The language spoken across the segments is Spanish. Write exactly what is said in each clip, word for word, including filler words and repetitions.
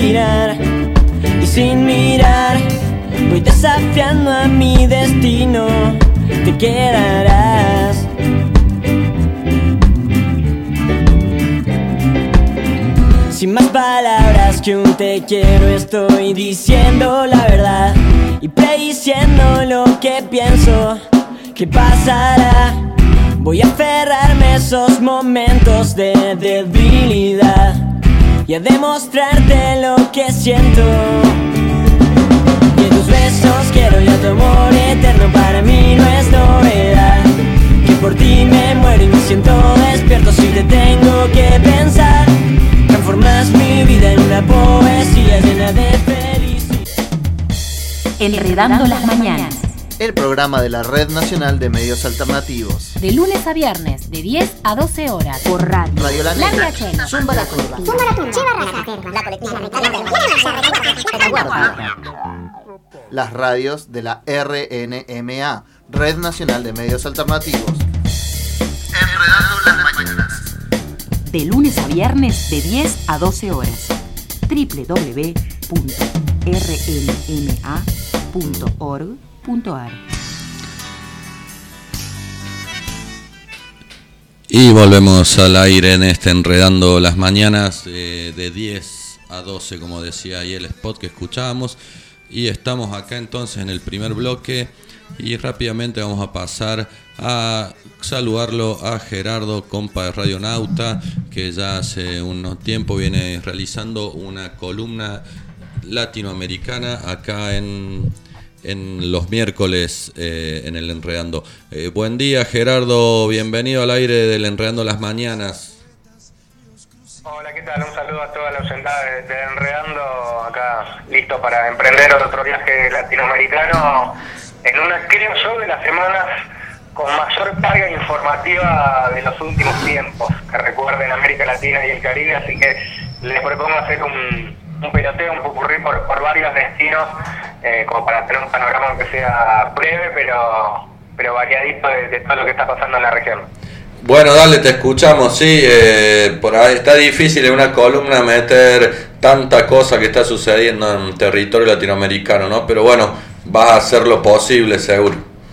respirar y sin mirar voy desafiando a mi destino. Te quedarás. Sin más palabras que un te quiero, estoy diciendo la verdad y prediciendo lo que pienso que pasará. Voy a aferrarme a esos momentos de debilidad y a demostrarte lo que siento. Y en tus besos quiero ya tu amor eterno, para mí no es novedad. Que por ti me muero y me siento despierto si te tengo que pensar. Transformas mi vida en una poesía llena de felicidad. Enredando las mañanas. El programa de la Red Nacional de Medios Alternativos. De lunes a viernes, de diez a doce horas. Por radio. Radio La Negra. Zumba la Curva. Zumba la Curva. Lleva raza. La colectiva. Las radios de la R N M A, Red Nacional de Medios Alternativos. Enredando las mañanas. De lunes a viernes, de diez a doce horas. doble u doble u doble u punto r n m a punto org punto a r. Y volvemos al aire en este Enredando las Mañanas, eh, de diez a doce, como decía ahí el spot que escuchábamos. Y estamos acá entonces en el primer bloque y rápidamente vamos a pasar a saludarlo a Gerardo, compa de Radionauta, que ya hace un tiempo viene realizando una columna latinoamericana acá en, en los miércoles eh, en el Enredando. Eh, buen día, Gerardo, bienvenido al aire del Enredando las Mañanas. Hola, ¿qué tal? Un saludo a toda la oyentada de, de Enredando, acá listo para emprender otro viaje latinoamericano en una, creo yo, de las semanas con mayor carga informativa de los últimos tiempos que recuerden América Latina y el Caribe, así que les propongo hacer un, un peloteo, un popurrí por, por varios destinos, eh, como para tener un panorama aunque sea breve, pero, pero variadito de, de todo lo que está pasando en la región. Bueno, dale, te escuchamos, sí, eh, por ahí está difícil en una columna meter tanta cosa que está sucediendo en territorio latinoamericano, ¿no? Pero bueno, vas a hacer lo posible, seguro.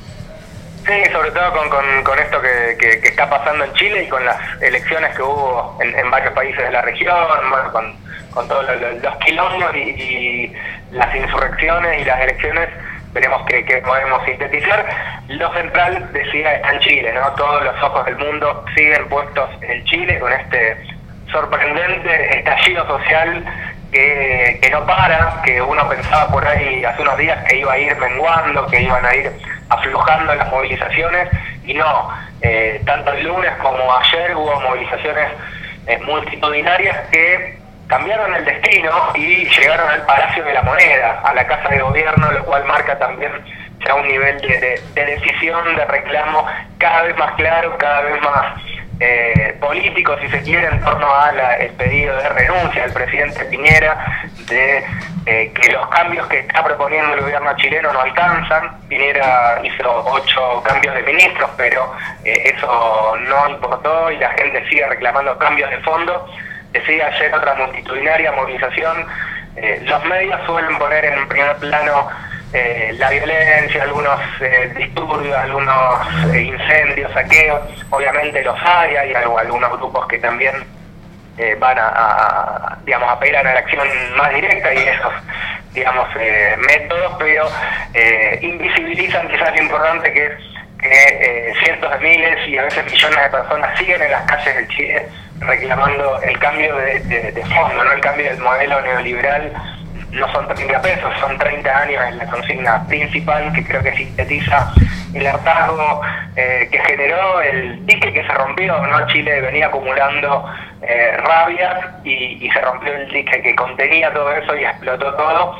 Sí, sobre todo con, con, con esto que, que, que está pasando en Chile y con las elecciones que hubo en, en varios países de la región, bueno, con, con todos los, los quilombos y, y las insurrecciones y las elecciones. Veremos que, que podemos sintetizar. Lo central, decía, está en Chile, ¿no? Todos los ojos del mundo siguen puestos en Chile con este sorprendente estallido social que, que no para, que uno pensaba por ahí hace unos días que iba a ir menguando, que iban a ir aflojando las movilizaciones, y no. Eh, tanto el lunes como ayer hubo movilizaciones eh, multitudinarias que cambiaron el destino y llegaron al Palacio de la Moneda, a la Casa de Gobierno, lo cual marca también ya un nivel de, de, de decisión, de reclamo cada vez más claro, cada vez más eh, político, si se quiere, en torno al pedido de renuncia del presidente Piñera, de eh, que los cambios que está proponiendo el gobierno chileno no alcanzan. Piñera hizo ocho cambios de ministros, pero eh, eso no importó y la gente sigue reclamando cambios de fondo. Decía ayer otra multitudinaria movilización. Eh, los medios suelen poner en primer plano eh, la violencia, algunos eh, disturbios, algunos eh, incendios, saqueos. Obviamente los hay, hay algunos grupos que también eh, van a, a, digamos, apelan a la acción más directa y esos, digamos, eh, métodos, pero eh, invisibilizan quizás lo importante que es que eh, cientos de miles y a veces millones de personas siguen en las calles de Chile reclamando el cambio de, de, de fondo, no el cambio del modelo neoliberal. No son treinta pesos, son treinta años en la consigna principal, que creo que sintetiza el hartazgo eh, que generó el dique que se rompió, ¿no? Chile venía acumulando eh, rabia y, y se rompió el dique que contenía todo eso y explotó todo.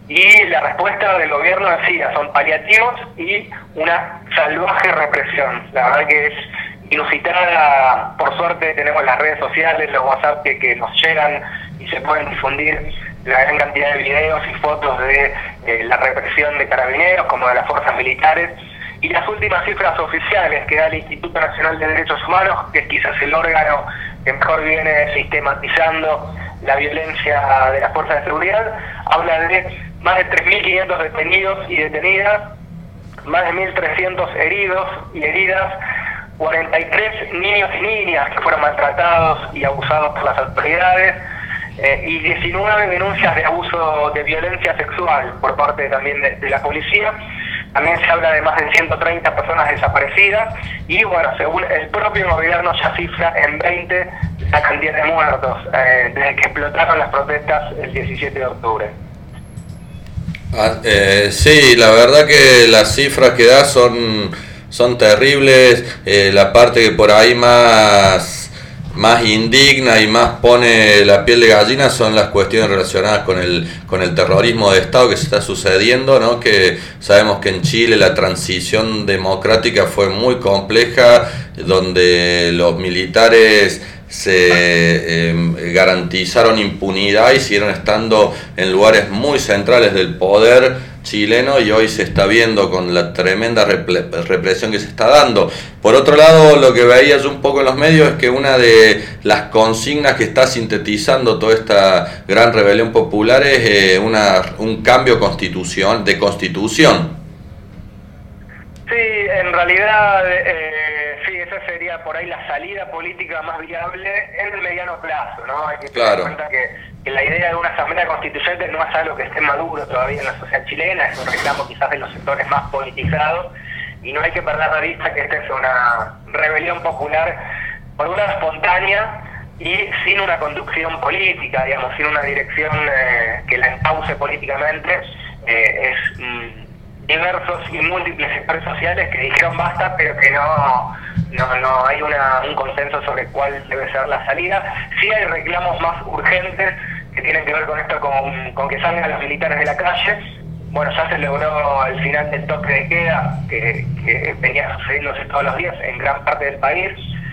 Y la respuesta del gobierno decía, son paliativos y una salvaje represión. La verdad que es inusitada. Por suerte tenemos las redes sociales, los WhatsApp que, que nos llegan y se pueden difundir la gran cantidad de videos y fotos de eh, la represión de carabineros como de las fuerzas militares, y las últimas cifras oficiales que da el Instituto Nacional de Derechos Humanos, que es quizás el órgano que mejor viene sistematizando la violencia de las fuerzas de seguridad, habla de más de tres mil quinientos detenidos y detenidas, más de mil trescientos heridos y heridas, cuarenta y tres niños y niñas que fueron maltratados y abusados por las autoridades, eh, y diecinueve denuncias de abuso de violencia sexual por parte también de, de la policía. También se habla de más de ciento treinta personas desaparecidas y, bueno, según el propio gobierno ya cifra en veinte la cantidad de muertos eh, desde que explotaron las protestas el diecisiete de octubre. Ah, eh, sí, la verdad que las cifras que da son, son terribles. Eh, la parte que por ahí más... más indigna y más pone la piel de gallina son las cuestiones relacionadas con el con el terrorismo de Estado que se está sucediendo, ¿no? Que sabemos que en Chile la transición democrática fue muy compleja, donde los militares se eh, garantizaron impunidad y siguieron estando en lugares muy centrales del poder chileno, y hoy se está viendo con la tremenda represión que se está dando. Por otro lado, lo que veía yo un poco en los medios es que una de las consignas que está sintetizando toda esta gran rebelión popular es eh, una, un cambio constitución, de constitución. Sí, en realidad, eh, sí, esa sería por ahí la salida política más viable en el mediano plazo, ¿no? Hay que tener Claro. en cuenta que, que la idea de una asamblea constituyente no es algo que esté maduro todavía en la sociedad chilena, es un reclamo quizás de los sectores más politizados, y no hay que perder la vista que esta es una rebelión popular, por una espontánea y sin una conducción política, digamos, sin una dirección eh, que la encauce políticamente. eh, es... Mm, diversos y múltiples sectores sociales que dijeron basta, pero que no no no hay una, un consenso sobre cuál debe ser la salida. Sí hay reclamos más urgentes que tienen que ver con esto, con, con que salgan los militares de la calle. Bueno, ya se logró el final del toque de queda, que, que venía sucediéndose todos los días en gran parte del país.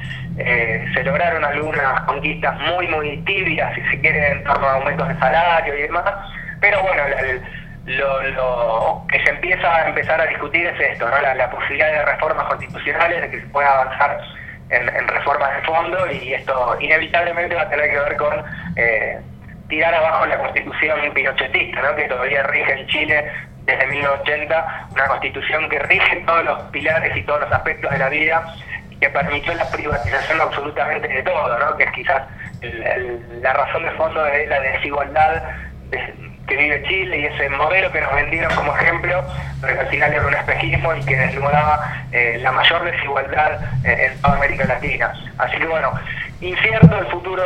Eh, se lograron algunas conquistas muy, muy tibias, si se quiere, en torno a aumentos de salario y demás, pero bueno, el, Lo, lo que se empieza a empezar a discutir es esto, ¿no? La, la posibilidad de reformas constitucionales, de que se pueda avanzar en, en reformas de fondo, y esto inevitablemente va a tener que ver con eh, tirar abajo la constitución pinochetista, ¿no? Que todavía rige en Chile desde mil novecientos ochenta, una constitución que rige todos los pilares y todos los aspectos de la vida, y que permitió la privatización absolutamente de todo, ¿no? Que es quizás el, el, la razón de fondo de la desigualdad de, que vive Chile, y ese modelo que nos vendieron como ejemplo, pero que al final era un espejismo y que desnudaba eh, la mayor desigualdad eh, en toda América Latina. Así que bueno, incierto el futuro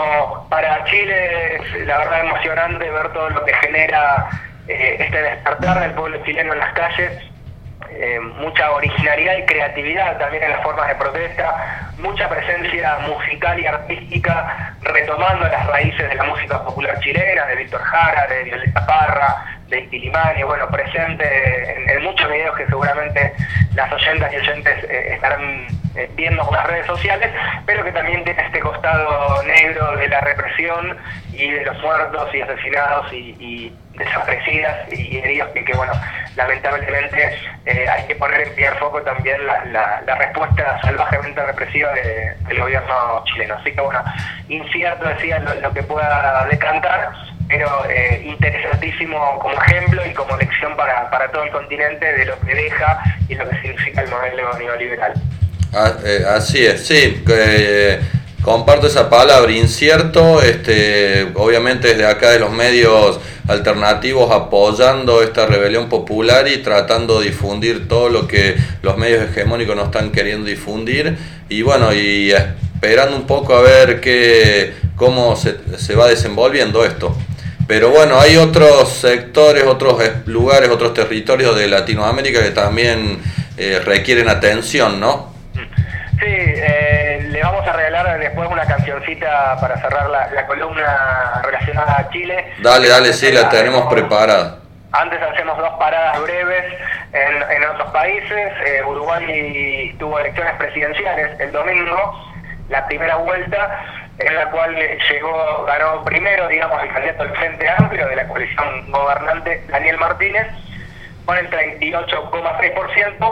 para Chile, es la verdad emocionante ver todo lo que genera eh, este despertar del pueblo chileno en las calles. Eh, mucha originalidad y creatividad también en las formas de protesta, mucha presencia musical y artística, retomando las raíces de la música popular chilena, de Víctor Jara, de Violeta Parra, de Inti Illimani, bueno, presente en, en muchos videos que seguramente las oyentas y oyentes eh, estarán eh, viendo en las redes sociales, pero que también tiene este costado negro de la represión y de los muertos y asesinados y, y desaparecidas y heridos, que, que bueno, lamentablemente eh, hay que poner en primer foco también la, la, la respuesta salvajemente represiva de, del gobierno chileno. Así que bueno, incierto decía lo, lo que pueda decantar, pero eh, interesantísimo como ejemplo y como lección para, para todo el continente de lo que deja y lo que significa el modelo neoliberal. Ah, eh, así es, sí, eh, comparto esa palabra, incierto, este, obviamente desde acá de los medios alternativos apoyando esta rebelión popular y tratando de difundir todo lo que los medios hegemónicos no están queriendo difundir, y bueno, y esperando un poco a ver qué, cómo se, se va desenvolviendo esto. Pero bueno, hay otros sectores, otros lugares, otros territorios de Latinoamérica que también eh, requieren atención, ¿no? Sí, eh, le vamos a regalar después una cancioncita para cerrar la, la columna relacionada a Chile. Dale, dale, sí, la tenemos preparada. Antes hacemos dos paradas breves en, en otros países. Eh, Uruguay tuvo elecciones presidenciales el domingo, la primera vuelta, en la cual llegó, ganó primero, digamos, el candidato del Frente Amplio de la coalición gobernante, Daniel Martínez, con el treinta y ocho coma seis por ciento,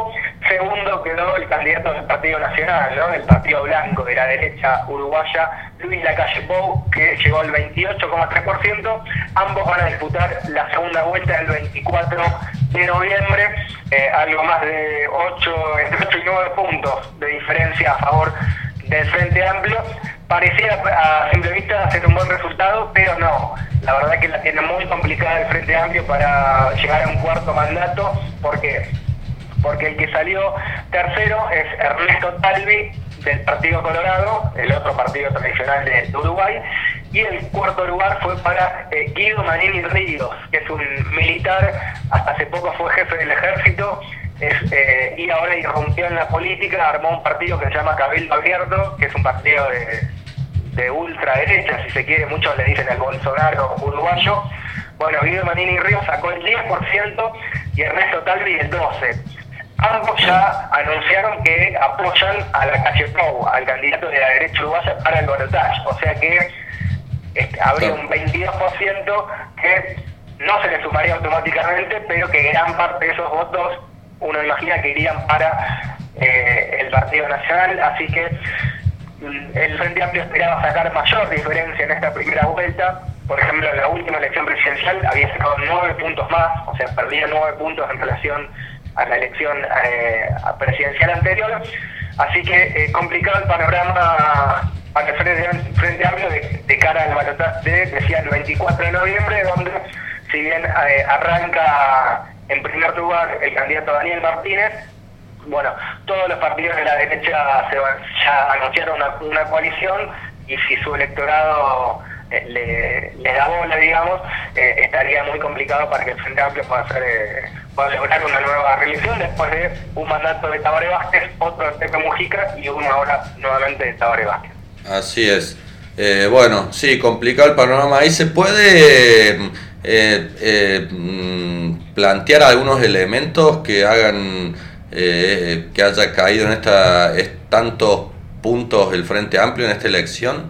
Segundo quedó el candidato del Partido Nacional, ¿no? Del Partido Blanco de la derecha uruguaya, Luis Lacalle Pou, que llegó al veintiocho coma tres por ciento. Ambos van a disputar la segunda vuelta el veinticuatro de noviembre, eh, algo más de ocho, entre ocho y nueve puntos de diferencia a favor del Frente Amplio. Parecía a simple vista ser un buen resultado, pero no. La verdad que la tiene muy complicada el Frente Amplio para llegar a un cuarto mandato. ¿Por qué? Porque el que salió tercero es Ernesto Talvi, del Partido Colorado, el otro partido tradicional de, de Uruguay, y el cuarto lugar fue para eh, Guido Manini Ríos, que es un militar, hasta hace poco fue jefe del ejército, es, eh, y ahora irrumpió en la política, armó un partido que se llama Cabildo Abierto, que es un partido de, de ultraderecha, si se quiere, muchos le dicen el Bolsonaro uruguayo. Bueno, Guido Manini Ríos sacó el diez por ciento y Ernesto Talvi el doce por ciento. Ambos ya anunciaron que apoyan a Lacalle Pou, al candidato de la derecha uruguaya, para el balotaje. O sea que este, habría un veintidós por ciento que no se le sumaría automáticamente, pero que gran parte de esos votos uno imagina que irían para eh, el Partido Nacional. Así que el Frente Amplio esperaba sacar mayor diferencia en esta primera vuelta. Por ejemplo, en la última elección presidencial había sacado nueve puntos más, o sea, perdía nueve puntos en relación a la elección eh, presidencial anterior. Así que eh, complicado el panorama para el Frente, Frente Amplio de, de cara al balotaje de, decía, el veinticuatro de noviembre, donde si bien eh, arranca en primer lugar el candidato Daniel Martínez, bueno, todos los partidos de la derecha se van, ya anunciaron una, una coalición, y si su electorado eh, le, le da bola, digamos, eh, estaría muy complicado para que el Frente Amplio pueda hacer... Eh, para lograr una nueva reelección después de un mandato de Tabaré Vázquez, otro de Pepe Mujica y uno ahora nuevamente de Tabaré Vázquez. Así es. Eh, bueno, sí, complicado el panorama. Ahí se puede eh, eh, plantear algunos elementos que hagan eh, que haya caído en esta es, tantos puntos el Frente Amplio en esta elección.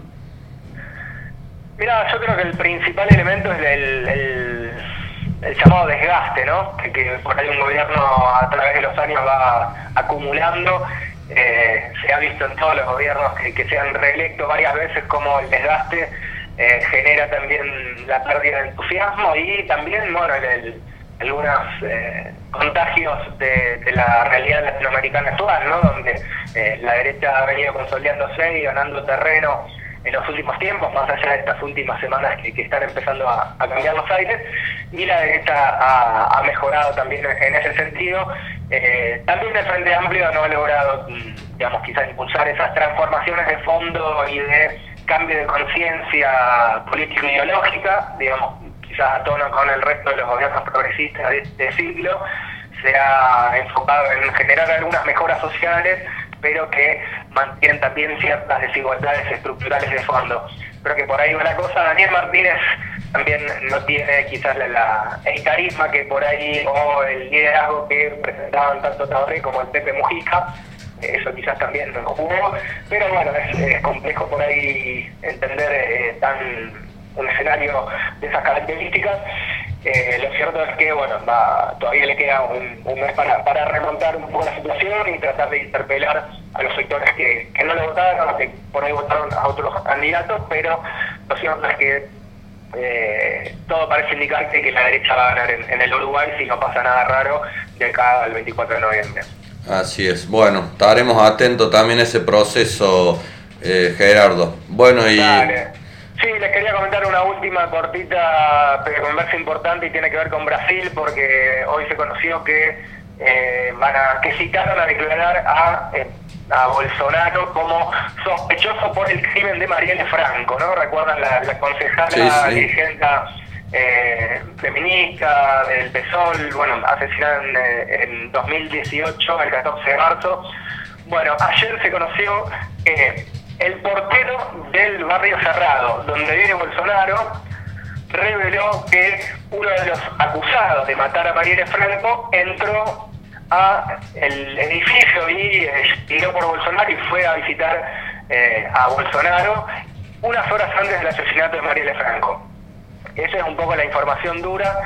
Mira, yo creo que el principal elemento es el, el el llamado desgaste, ¿no? Que, que por ahí un gobierno a través de los años va acumulando. Eh, se ha visto en todos los gobiernos que, que se han reelecto varias veces como el desgaste eh, genera también la pérdida de entusiasmo y también, bueno, el, el, algunos eh, contagios de, de la realidad latinoamericana actual, ¿no? Donde eh, la derecha ha venido consolidándose y ganando terreno en los últimos tiempos, más allá de estas últimas semanas que, que están empezando a, a cambiar los aires, y la derecha ha, ha mejorado también en ese sentido. Eh, también el Frente Amplio no ha logrado, digamos, quizás impulsar esas transformaciones de fondo y de cambio de conciencia político-ideológica, digamos, quizás a tono con el resto de los gobiernos progresistas de este siglo. Se ha enfocado en generar algunas mejoras sociales, pero que mantienen también ciertas desigualdades estructurales de fondo. Creo que por ahí va la cosa. Daniel Martínez también no tiene quizás la, la, el carisma que por ahí, o el liderazgo que presentaban tanto Tabaré como el Pepe Mujica. Eso quizás también no jugó, pero bueno, es, es complejo por ahí entender eh, tan un escenario de esas características. Eh, lo cierto es que bueno, va, todavía le queda un, un mes para, para remontar un poco la situación y tratar de interpelar a los sectores que, que no le votaron, o que por ahí votaron a otros candidatos, pero lo cierto es que eh, todo parece indicar que, que la derecha va a ganar en, en el Uruguay si no pasa nada raro de acá al veinticuatro de noviembre. Así es. Bueno, estaremos atentos también a ese proceso, eh, Gerardo. Bueno, y... Dale. Sí, les quería comentar una última cortita conversa importante y tiene que ver con Brasil, porque hoy se conoció que eh, van a que citaron a declarar a, eh, a Bolsonaro como sospechoso por el crimen de Marielle Franco, ¿no? ¿Recuerdan la, la concejala sí, sí. dirigente eh, feminista del P SOL? Bueno, asesinada en, eh, en dos mil dieciocho, el catorce de marzo. Bueno, ayer se conoció que el portero del barrio Cerrado, donde vive Bolsonaro, reveló que uno de los acusados de matar a Marielle Franco entró a el edificio y eh, tiró por Bolsonaro y fue a visitar eh, a Bolsonaro unas horas antes del asesinato de Marielle Franco. Esa es un poco la información dura.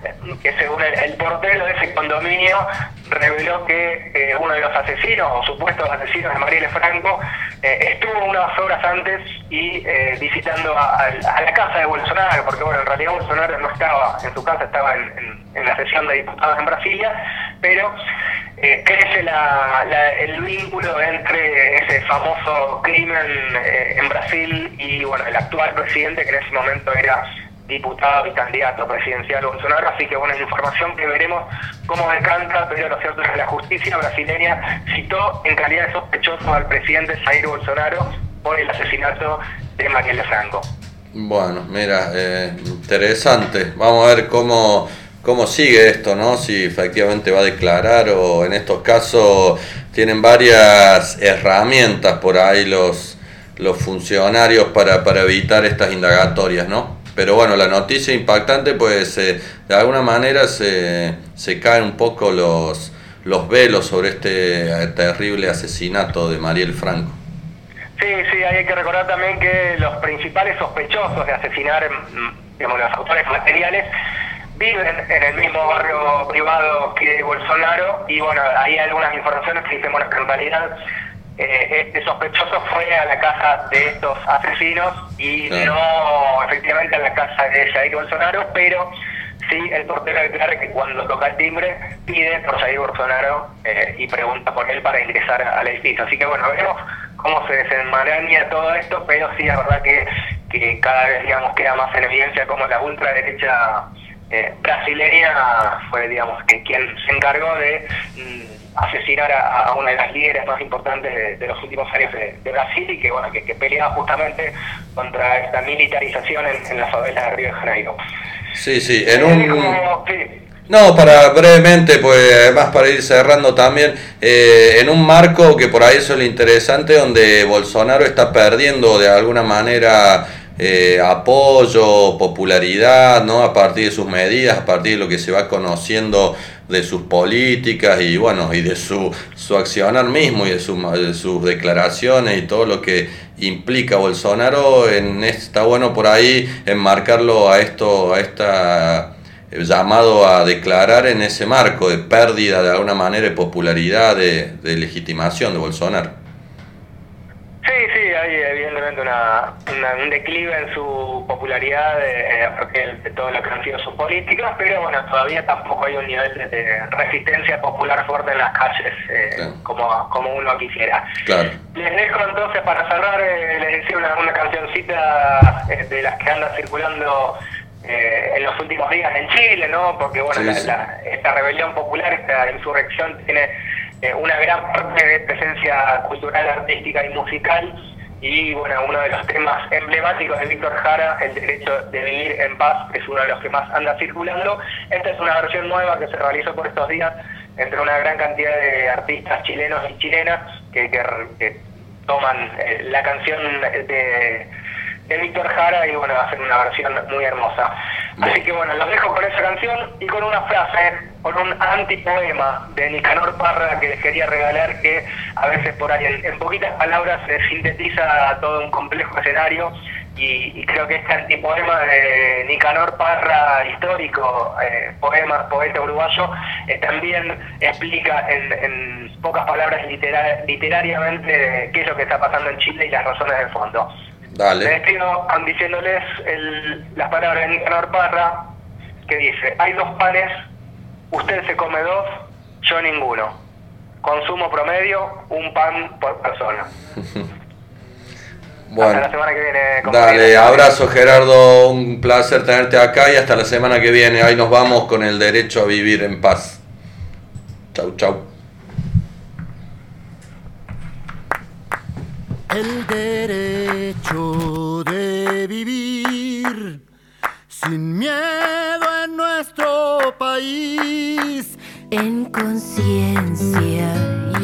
que según el, el portero de ese condominio reveló que eh, uno de los asesinos o supuestos asesinos de Marielle Franco eh, estuvo unas horas antes y eh, visitando a, a, a la casa de Bolsonaro, porque bueno, en realidad Bolsonaro no estaba en su casa, estaba en, en, en la sesión de diputados en Brasilia, pero eh, crece la, la, el vínculo entre ese famoso crimen eh, en Brasil y bueno, el actual presidente, que en ese momento era diputado y candidato presidencial Bolsonaro. Así que bueno, es información que veremos cómo decanta, pero lo cierto es que la justicia brasileña citó en calidad de sospechoso al presidente Jair Bolsonaro por el asesinato de Marielle Franco. Bueno, mira, eh, interesante. Vamos a ver cómo, cómo sigue esto, ¿no? Si efectivamente va a declarar, o en estos casos tienen varias herramientas por ahí los, los funcionarios para, para evitar estas indagatorias, ¿no? Pero bueno, la noticia impactante, pues eh, de alguna manera se, se caen un poco los, los velos sobre este terrible asesinato de Marielle Franco. Sí, sí, hay que recordar también que los principales sospechosos de asesinar, digamos, los autores materiales, viven en el mismo barrio privado que Bolsonaro, y bueno, hay algunas informaciones que dicen, bueno, que en realidad Eh, este sospechoso fue a la casa de estos asesinos y claro, no efectivamente a la casa de Jair Bolsonaro, pero sí el portero declara que cuando toca el timbre pide por Jair Bolsonaro eh, y pregunta por él para ingresar al edificio. Así que bueno, veremos cómo se desenmaraña todo esto, pero sí es verdad que, que cada vez, digamos, queda más en evidencia como la ultraderecha eh, brasileña fue, digamos, que quien se encargó de mm, asesinar a, a una de las líderes más importantes de, de los últimos años de, de Brasil, y que bueno, que, que peleaba justamente contra esta militarización en, en la favela de Río de Janeiro. Sí, sí, en un... Como, sí. No, para brevemente, pues además para ir cerrando también, eh, en un marco que por ahí eso es lo interesante, donde Bolsonaro está perdiendo de alguna manera eh, apoyo, popularidad, ¿no? A partir de sus medidas, a partir de lo que se va conociendo de sus políticas y bueno, y de su, su accionar mismo y de, su, de sus declaraciones y todo lo que implica Bolsonaro. En, está bueno por ahí enmarcarlo a esto, a esta llamado a declarar en ese marco de pérdida de alguna manera de popularidad, de, de legitimación de Bolsonaro. Sí, sí, hay evidentemente una, una, un declive en su popularidad eh, de, de todo lo que han sido sus políticas, pero bueno, todavía tampoco hay un nivel de, de resistencia popular fuerte en las calles eh, claro, como, como uno quisiera. Claro. Les dejo entonces para cerrar, eh, les decía una, una cancioncita eh, de las que anda circulando eh, en los últimos días en Chile, ¿no? Porque bueno, sí, la, sí. La, esta rebelión popular, esta insurrección tiene Eh, una gran parte de presencia cultural, artística y musical, y bueno, uno de los temas emblemáticos de Víctor Jara, el derecho de vivir en paz, es uno de los que más anda circulando. Esta es una versión nueva que se realizó por estos días entre una gran cantidad de artistas chilenos y chilenas que, que, que toman eh, la canción de, de Víctor Jara y bueno, hacen una versión muy hermosa. Así que bueno, los dejo con esa canción y con una frase, con un antipoema de Nicanor Parra que les quería regalar, que a veces por ahí en, en poquitas palabras se sintetiza todo un complejo escenario, y, y creo que este antipoema de Nicanor Parra, histórico eh, poema, poeta uruguayo, eh, también explica en, en pocas palabras litera, literariamente qué es lo que está pasando en Chile y las razones de fondo. Dale. Me despido diciéndoles el, las palabras de Nicanor Parra, que dice: hay dos panes, usted se come dos, yo ninguno. Consumo promedio, un pan por persona. Bueno, hasta la semana que viene. Dale, abrazo Gerardo, un placer tenerte acá y hasta la semana que viene. Ahí nos vamos con el derecho a vivir en paz. Chau, chau. El derecho de vivir sin miedo en nuestro país, en conciencia.